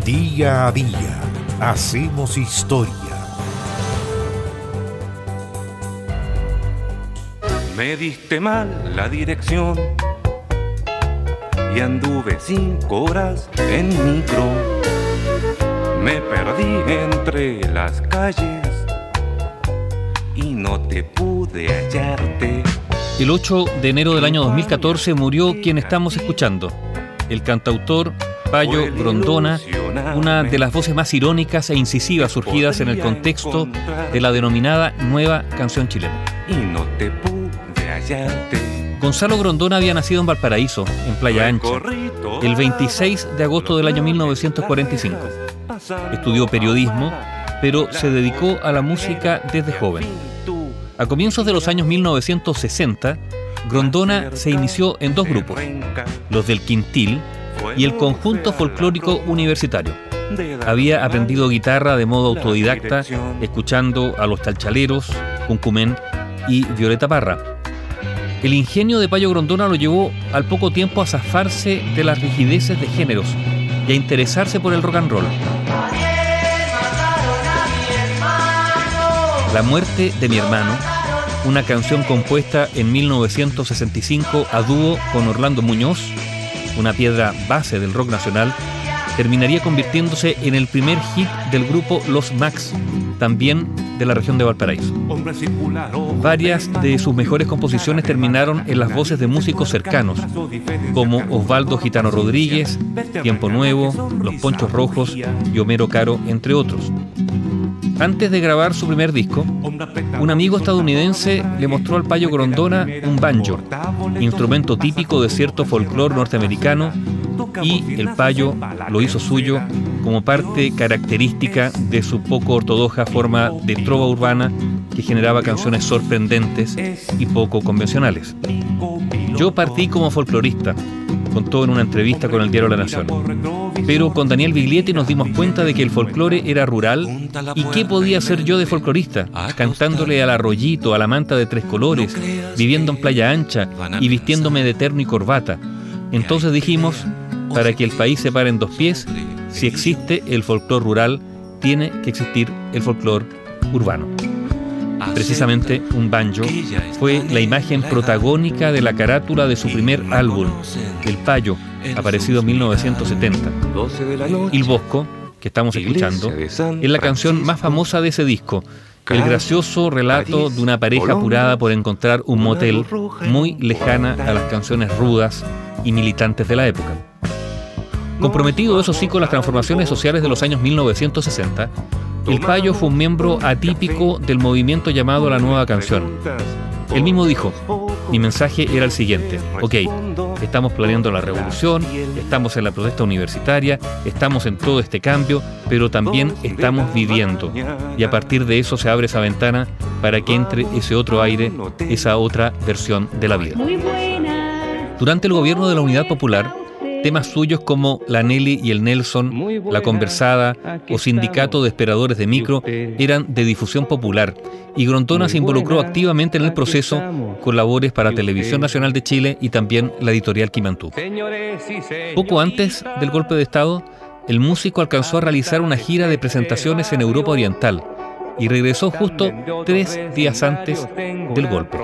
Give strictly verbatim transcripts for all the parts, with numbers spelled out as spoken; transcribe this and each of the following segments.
Día a día hacemos historia. Me diste mal la dirección y anduve cinco horas en micro. Me perdí entre las calles y no te pude hallarte. El ocho de enero del año dos mil catorce murió quien estamos escuchando, el cantautor Payo Grondona, una de las voces más irónicas e incisivas surgidas en el contexto de la denominada nueva canción chilena. Y no te pude hallarte. Gonzalo Grondona había nacido en Valparaíso, en Playa Ancha, el veintiséis de agosto del año mil novecientos cuarenta y cinco. Estudió periodismo, pero se dedicó a la música desde joven. A comienzos de los años mil novecientos sesenta, Grondona se inició en dos grupos, los del Quintil y el Conjunto Folclórico Universitario. Había aprendido guitarra de modo autodidacta, escuchando a los Chalchaleros, Cuncumén y Violeta Parra. El ingenio de Payo Grondona lo llevó al poco tiempo a zafarse de las rigideces de géneros y a interesarse por el rock and roll. La muerte de mi hermano, una canción compuesta en mil novecientos sesenta y cinco a dúo con Orlando Muñoz, una piedra base del rock nacional, terminaría convirtiéndose en el primer hit del grupo Los Max, también de la región de Valparaíso. Varias de sus mejores composiciones terminaron en las voces de músicos cercanos, como Osvaldo Gitano Rodríguez, Tiempo Nuevo, Los Ponchos Rojos y Homero Caro, entre otros. Antes de grabar su primer disco, un amigo estadounidense le mostró al Payo Grondona un banjo, instrumento típico de cierto folclore norteamericano, y el Payo lo hizo suyo como parte característica de su poco ortodoxa forma de trova urbana que generaba canciones sorprendentes y poco convencionales. Yo partí como folclorista, contó en una entrevista con el diario La Nación. Pero con Daniel Biglietti nos dimos cuenta de que el folclore era rural y qué podía ser yo de folclorista, cantándole al arroyito, a la manta de tres colores, viviendo en Playa Ancha y vistiéndome de terno y corbata. Entonces dijimos, para que el país se pare en dos pies, si existe el folclore rural, tiene que existir el folclore urbano. Precisamente un banjo fue la imagen protagónica de la carátula de su primer álbum, El Payo, aparecido en mil novecientos setenta. Il Bosco, que estamos escuchando, es la canción más famosa de ese disco, el gracioso relato de una pareja apurada por encontrar un motel muy lejana a las canciones rudas y militantes de la época. Comprometido, eso sí, con las transformaciones sociales de los años mil novecientos sesenta, el Payo fue un miembro atípico del movimiento llamado La Nueva Canción. Él mismo dijo, mi mensaje era el siguiente: ok, estamos planeando la revolución, estamos en la protesta universitaria, estamos en todo este cambio, pero también estamos viviendo. Y a partir de eso se abre esa ventana para que entre ese otro aire, esa otra versión de la vida. Durante el gobierno de la Unidad Popular, temas suyos como La Nelly y el Nelson, La Conversada o Sindicato de Esperadores de Micro eran de difusión popular, y Grondona se involucró activamente en el proceso con labores para Televisión Nacional de Chile y también la editorial Quimantú. Poco antes del golpe de Estado, el músico alcanzó a realizar una gira de presentaciones en Europa Oriental y regresó justo tres días antes del golpe.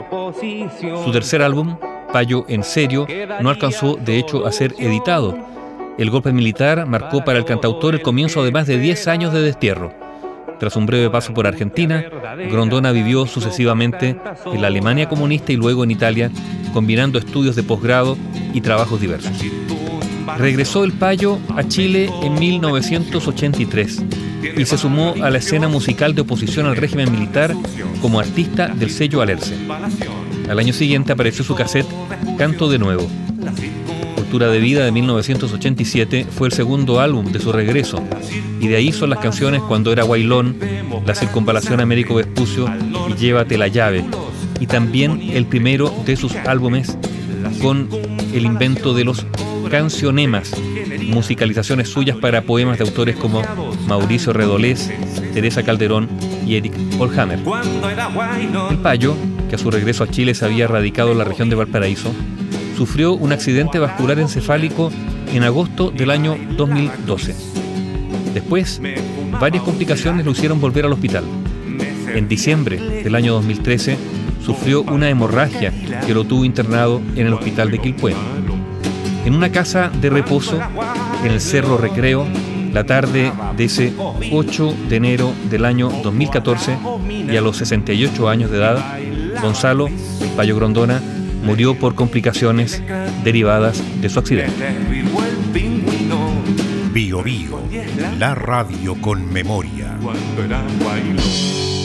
Su tercer álbum, Payo en Serio, no alcanzó de hecho a ser editado. El golpe militar marcó para el cantautor el comienzo de más de diez años de destierro. Tras un breve paso por Argentina, Grondona vivió sucesivamente en la Alemania comunista y luego en Italia, combinando estudios de posgrado y trabajos diversos. Regresó el Payo a Chile en mil novecientos ochenta y tres y se sumó a la escena musical de oposición al régimen militar como artista del sello Alerce. Al año siguiente apareció su cassette Canto de Nuevo. Cultura de Vida de mil novecientos ochenta y siete fue el segundo álbum de su regreso, y de ahí son las canciones Cuando era Guailón, La Circunvalación Américo Vespucio y Llévate la llave, y también el primero de sus álbumes con el invento de los cancionemas, musicalizaciones suyas para poemas de autores como Mauricio Redolés, Teresa Calderón y Eric Polhammer. El Payo, que a su regreso a Chile se había radicado en la región de Valparaíso, sufrió un accidente vascular encefálico en agosto del año dos mil doce. Después, varias complicaciones lo hicieron volver al hospital. En diciembre del año dos mil trece, sufrió una hemorragia que lo tuvo internado en el hospital de Quilpué. En una casa de reposo, en el Cerro Recreo, la tarde de ese ocho de enero del año dos mil catorce, y a los sesenta y ocho años de edad, Gonzalo Bayo Grondona murió por complicaciones derivadas de su accidente. Bio Bio, la radio con memoria. Cuando era bailo.